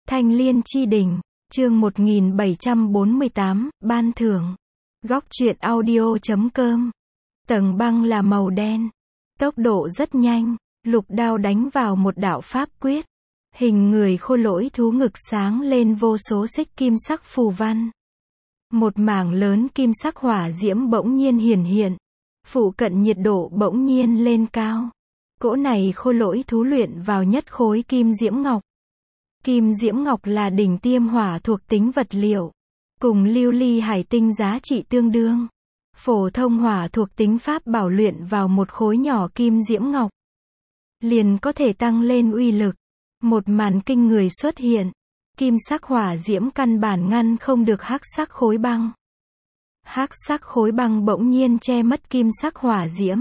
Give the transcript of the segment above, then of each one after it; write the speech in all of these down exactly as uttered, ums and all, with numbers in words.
Thanh Liên Chi Đỉnh, chương một nghìn bảy trăm bốn mươi tám, ban thưởng. Góc truyện audio chấm com. Tầng băng là màu đen. Tốc độ rất nhanh, lục đao đánh vào một đạo pháp quyết. Hình người khô lỗi thú ngực sáng lên vô số xích kim sắc phù văn. Một mảng lớn kim sắc hỏa diễm bỗng nhiên hiển hiện. Phụ cận nhiệt độ bỗng nhiên lên cao. Cỗ này khô lỗi thú luyện vào nhất khối kim diễm ngọc. Kim diễm ngọc là đỉnh tiêm hỏa thuộc tính vật liệu. Cùng lưu ly hải tinh giá trị tương đương. Phổ thông hỏa thuộc tính pháp bảo luyện vào một khối nhỏ kim diễm ngọc. Liền có thể tăng lên uy lực. Một màn kinh người xuất hiện. Kim sắc hỏa diễm căn bản ngăn không được hắc sắc khối băng. Hắc sắc khối băng bỗng nhiên che mất kim sắc hỏa diễm.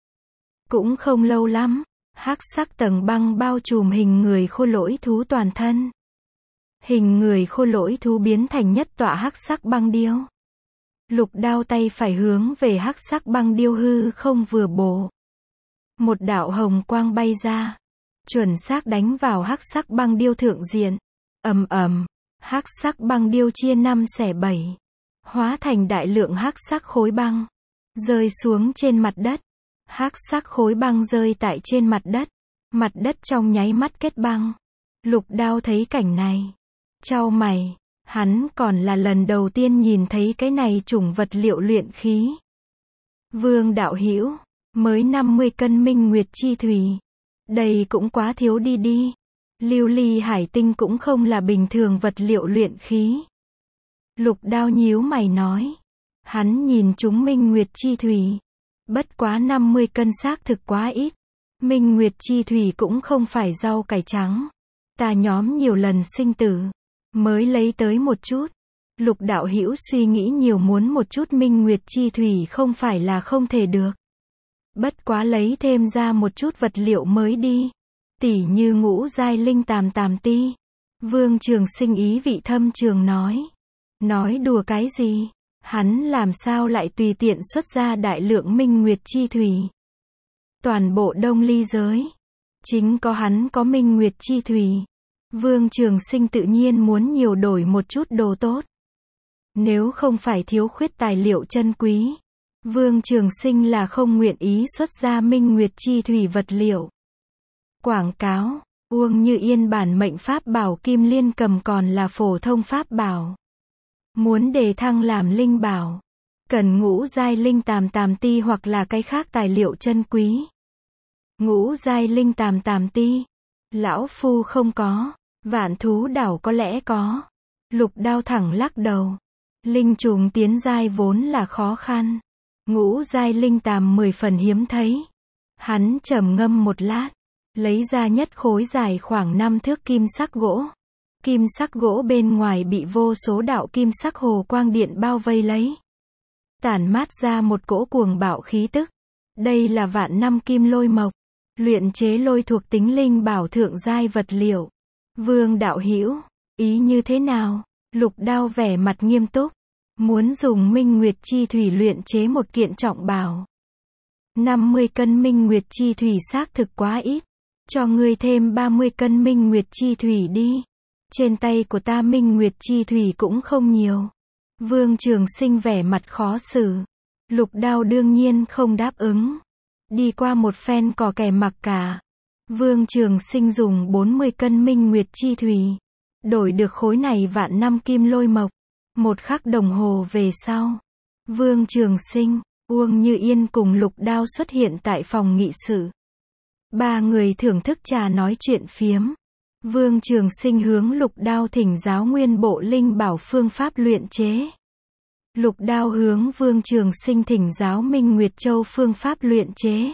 Cũng không lâu lắm, hắc sắc tầng băng bao trùm hình người khô lỗi thú toàn thân. Hình người khô lỗi thú biến thành nhất tọa hắc sắc băng điêu. Lục đao tay phải hướng về hắc sắc băng điêu hư không vừa bổ. Một đạo hồng quang bay ra, chuẩn xác đánh vào hắc sắc băng điêu thượng diện. Ầm ầm, hắc sắc băng điêu chia năm xẻ bảy, hóa thành đại lượng hắc sắc khối băng, rơi xuống trên mặt đất. Hắc sắc khối băng rơi tại trên mặt đất, mặt đất trong nháy mắt kết băng. Lục đao thấy cảnh này, chau mày, hắn còn là lần đầu tiên nhìn thấy cái này chủng vật liệu luyện khí. Vương đạo hữu, mới năm mươi cân minh nguyệt chi thủy, đây cũng quá thiếu đi đi. Lưu ly hải tinh cũng không là bình thường vật liệu luyện khí. Lục đao nhíu mày nói, hắn nhìn chúng minh nguyệt chi thủy. Bất quá năm mươi cân xác thực quá ít. Minh nguyệt chi thủy cũng không phải rau cải trắng. Ta nhóm nhiều lần sinh tử, mới lấy tới một chút. Lục đạo hữu suy nghĩ nhiều, muốn một chút minh nguyệt chi thủy không phải là không thể được. Bất quá lấy thêm ra một chút vật liệu mới đi. Tỉ như ngũ giai linh tàm tàm ti. Vương Trường Sinh ý vị thâm trường nói. Nói đùa cái gì? Hắn làm sao lại tùy tiện xuất ra đại lượng minh nguyệt chi thủy? Toàn bộ Đông Ly giới, chính có hắn có minh nguyệt chi thủy. Vương Trường Sinh tự nhiên muốn nhiều đổi một chút đồ tốt. Nếu không phải thiếu khuyết tài liệu chân quý, Vương Trường Sinh là không nguyện ý xuất ra minh nguyệt chi thủy vật liệu. Quảng cáo, Uông Như Yên bản mệnh pháp bảo Kim Liên Cầm còn là phổ thông pháp bảo. Muốn đề thăng làm linh bảo, cần ngũ giai linh tàm tàm ti hoặc là cái khác tài liệu chân quý. Ngũ giai linh tàm tàm ti, lão phu không có, Vạn Thú Đảo có lẽ có. Lục đao thẳng lắc đầu. Linh trùng tiến giai vốn là khó khăn. Ngũ giai linh tàm mười phần hiếm thấy. Hắn trầm ngâm một lát, lấy ra nhất khối dài khoảng năm thước kim sắc gỗ. Kim sắc gỗ bên ngoài bị vô số đạo kim sắc hồ quang điện bao vây lấy. Tản mát ra một cỗ cuồng bạo khí tức. Đây là vạn năm kim lôi mộc. Luyện chế lôi thuộc tính linh bảo thượng giai vật liệu. Vương đạo hữu, ý như thế nào? Lục đao vẻ mặt nghiêm túc. Muốn dùng minh nguyệt chi thủy luyện chế một kiện trọng bảo. năm mươi cân minh nguyệt chi thủy xác thực quá ít. Cho ngươi thêm ba mươi cân minh nguyệt chi thủy đi. Trên tay của ta minh nguyệt chi thủy cũng không nhiều. Vương Trường Sinh vẻ mặt khó xử. Lục đao đương nhiên không đáp ứng. Đi qua một phen cò kè mặc cả. Vương Trường Sinh dùng bốn mươi cân minh nguyệt chi thủy. Đổi được khối này vạn năm kim lôi mộc. Một khắc đồng hồ về sau, Vương Trường Sinh, Uông Như Yên cùng lục đao xuất hiện tại phòng nghị sự. Ba người thưởng thức trà nói chuyện phiếm. Vương Trường Sinh hướng lục đao thỉnh giáo nguyên bộ linh bảo phương pháp luyện chế. Lục đao hướng Vương Trường Sinh thỉnh giáo Minh Nguyệt Châu phương pháp luyện chế.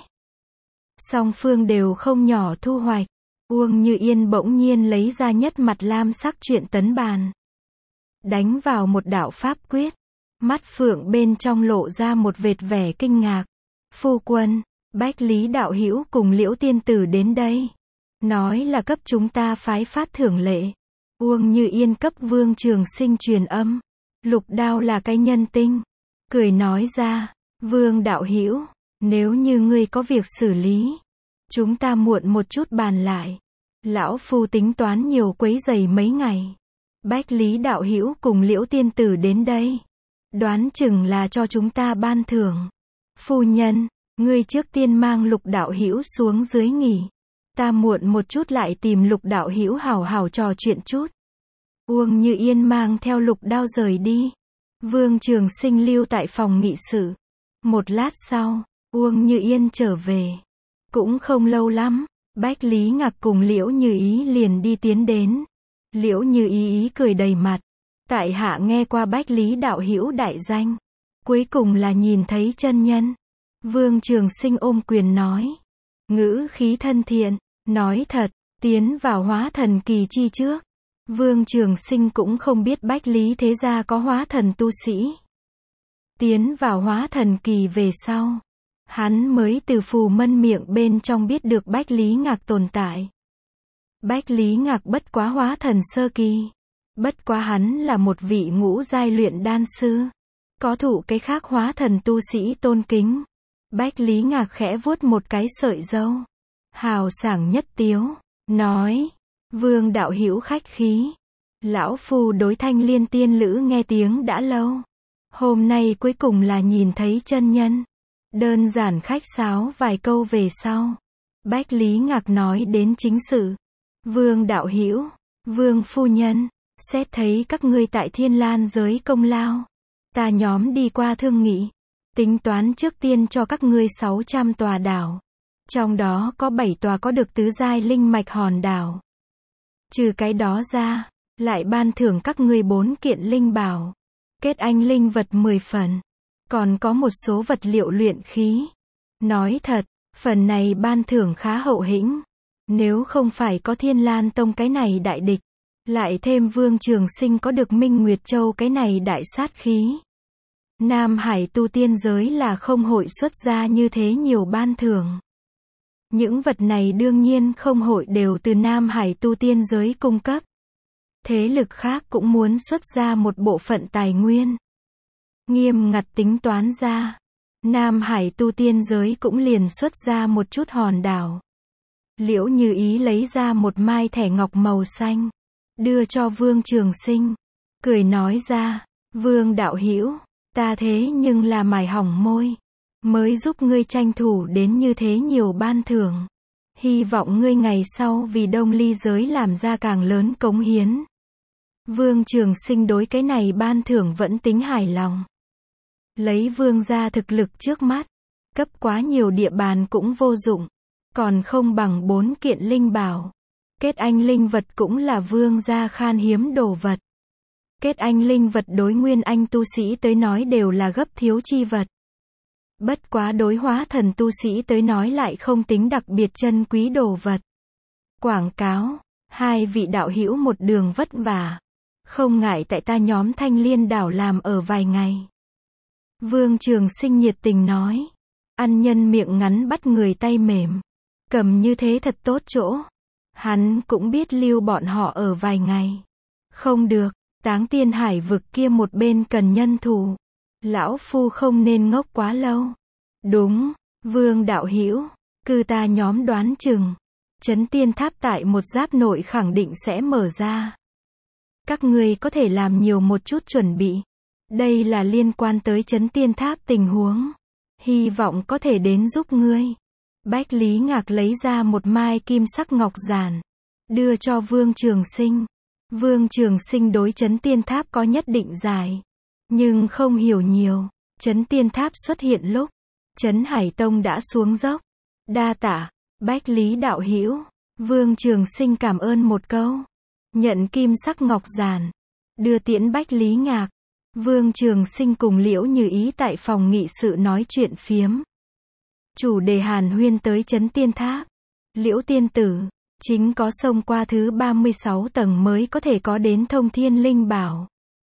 Song phương đều không nhỏ thu hoạch. Uông Như Yên bỗng nhiên lấy ra nhất mặt lam sắc truyện tấn bàn. Đánh vào một đạo pháp quyết. Mắt phượng bên trong lộ ra một vệt vẻ kinh ngạc. Phu quân, Bách Lý đạo hữu cùng Liễu tiên tử đến đây. Nói là cấp chúng ta phái phát thưởng lệ. Uông Như Yên cấp Vương Trường Sinh truyền âm. Lục đao là cái nhân tinh. Cười nói ra, Vương đạo hữu, nếu như ngươi có việc xử lý, chúng ta muộn một chút bàn lại. Lão phu tính toán nhiều quấy rầy mấy ngày. Bách Lý đạo hữu cùng Liễu tiên tử đến đây. Đoán chừng là cho chúng ta ban thưởng. Phu nhân, ngươi trước tiên mang Lục đạo hữu xuống dưới nghỉ. Ta muộn một chút lại tìm Lục đạo hữu hảo hảo trò chuyện chút. Uông Như Yên mang theo Lục Đao rời đi. Vương Trường Sinh lưu tại phòng nghị sự. Một lát sau, Uông Như Yên trở về. Cũng không lâu lắm, Bách Lý Ngạc cùng Liễu Như Ý liền đi tiến đến. Liễu Như Ý ý cười đầy mặt. Tại hạ nghe qua Bách Lý đạo hữu đại danh. Cuối cùng là nhìn thấy chân nhân. Vương Trường Sinh ôm quyền nói. Ngữ khí thân thiện, nói thật, tiến vào hóa thần kỳ chi trước. Vương Trường Sinh cũng không biết Bách Lý thế gia có hóa thần tu sĩ. Tiến vào hóa thần kỳ về sau, hắn mới từ Phù Mân miệng bên trong biết được Bách Lý Ngạc tồn tại. Bách Lý Ngạc bất quá hóa thần sơ kỳ. Bất quá hắn là một vị ngũ giai luyện đan sư. Có thụ cái khác hóa thần tu sĩ tôn kính. Bách Lý Ngạc khẽ vuốt một cái sợi râu. Hào sảng nhất tiếu. Nói. Vương đạo hữu khách khí. Lão phu đối Thanh Liên tiên lữ nghe tiếng đã lâu. Hôm nay cuối cùng là nhìn thấy chân nhân. Đơn giản khách sáo vài câu về sau. Bách Lý Ngạc nói đến chính sự. Vương đạo hữu, Vương phu nhân, xét thấy các ngươi tại Thiên Lan giới công lao. Ta nhóm đi qua thương nghị. Tính toán trước tiên cho các ngươi sáu trăm tòa đảo. Trong đó có bảy tòa có được tứ giai linh mạch hòn đảo. Trừ cái đó ra, lại ban thưởng các ngươi bốn kiện linh bảo. Kết anh linh vật mười phần. Còn có một số vật liệu luyện khí. Nói thật, phần này ban thưởng khá hậu hĩnh. Nếu không phải có Thiên Lan Tông cái này đại địch, lại thêm Vương Trường Sinh có được Minh Nguyệt Châu cái này đại sát khí. Nam Hải tu tiên giới là không hội xuất ra như thế nhiều ban thưởng. Những vật này đương nhiên không hội đều từ Nam Hải tu tiên giới cung cấp. Thế lực khác cũng muốn xuất ra một bộ phận tài nguyên. Nghiêm ngặt tính toán ra, Nam Hải tu tiên giới cũng liền xuất ra một chút hòn đảo. Liễu Như Ý lấy ra một mai thẻ ngọc màu xanh, đưa cho Vương Trường Sinh, cười nói ra, Vương đạo hữu, ta thế nhưng là mài hỏng môi, mới giúp ngươi tranh thủ đến như thế nhiều ban thưởng. Hy vọng ngươi ngày sau vì Đông Ly giới làm ra càng lớn cống hiến. Vương Trường Sinh đối cái này ban thưởng vẫn tính hài lòng. Lấy Vương gia thực lực trước mắt, cấp quá nhiều địa bàn cũng vô dụng, còn không bằng bốn kiện linh bảo. Kết anh linh vật cũng là Vương gia khan hiếm đồ vật. Kết anh linh vật đối nguyên anh tu sĩ tới nói đều là gấp thiếu chi vật. Bất quá đối hóa thần tu sĩ tới nói lại không tính đặc biệt chân quý đồ vật. Quảng cáo, hai vị đạo hữu một đường vất vả. Không ngại tại ta nhóm Thanh Liên đảo làm ở vài ngày. Vương Trường Sinh nhiệt tình nói. Ăn nhân miệng ngắn bắt người tay mềm. Cầm như thế thật tốt chỗ. Hắn cũng biết lưu bọn họ ở vài ngày. Không được, Táng Tiên Hải vực kia một bên cần nhân thủ. Lão phu không nên ngốc quá lâu. Đúng, Vương đạo hữu, cư ta nhóm đoán chừng. Trấn Tiên Tháp tại một giáp nội khẳng định sẽ mở ra. Các ngươi có thể làm nhiều một chút chuẩn bị. Đây là liên quan tới Trấn Tiên Tháp tình huống. Hy vọng có thể đến giúp ngươi. Bách Lý Ngạc lấy ra một mai kim sắc ngọc giản, đưa cho Vương Trường Sinh. Vương Trường Sinh đối Trấn Tiên Tháp có nhất định giải, nhưng không hiểu nhiều. Trấn Tiên Tháp xuất hiện lúc Trấn Hải Tông đã xuống dốc. Đa tạ, Bách Lý đạo hữu. Vương Trường Sinh cảm ơn một câu, nhận kim sắc ngọc giản, đưa tiễn Bách Lý Ngạc. Vương Trường Sinh cùng Liễu Như Ý tại phòng nghị sự nói chuyện phiếm. Chủ đề hàn huyên tới Trấn Tiên Tháp. Liễu tiên tử, chính có xông qua thứ ba mươi sáu tầng mới có thể có đến thông thiên linh bảo.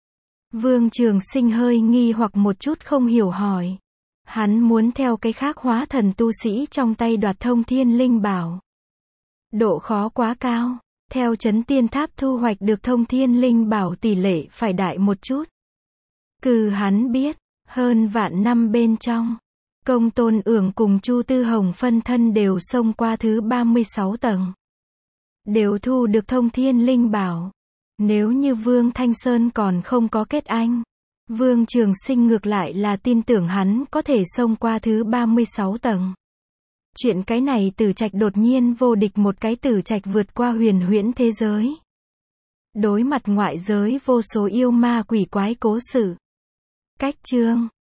Vương Trường Sinh hơi nghi hoặc một chút không hiểu hỏi. Hắn muốn theo cái khác hóa thần tu sĩ trong tay đoạt thông thiên linh bảo. Độ khó quá cao. Theo Trấn Tiên Tháp thu hoạch được thông thiên linh bảo tỷ lệ phải đại một chút. Cừ hắn biết, hơn vạn năm bên trong, Công Tôn Ưởng cùng Chu Tư Hồng phân thân đều xông qua thứ ba mươi sáu tầng. đều thu được thông thiên linh bảo. Nếu như Vương Thanh Sơn còn không có kết anh, Vương Trường Sinh ngược lại là tin tưởng hắn có thể xông qua thứ ba mươi sáu tầng. Chuyện cái này Tử Trạch đột nhiên vô địch một cái Tử Trạch vượt qua huyền huyễn thế giới. Đối mặt ngoại giới vô số yêu ma quỷ quái cố sự. Cách chương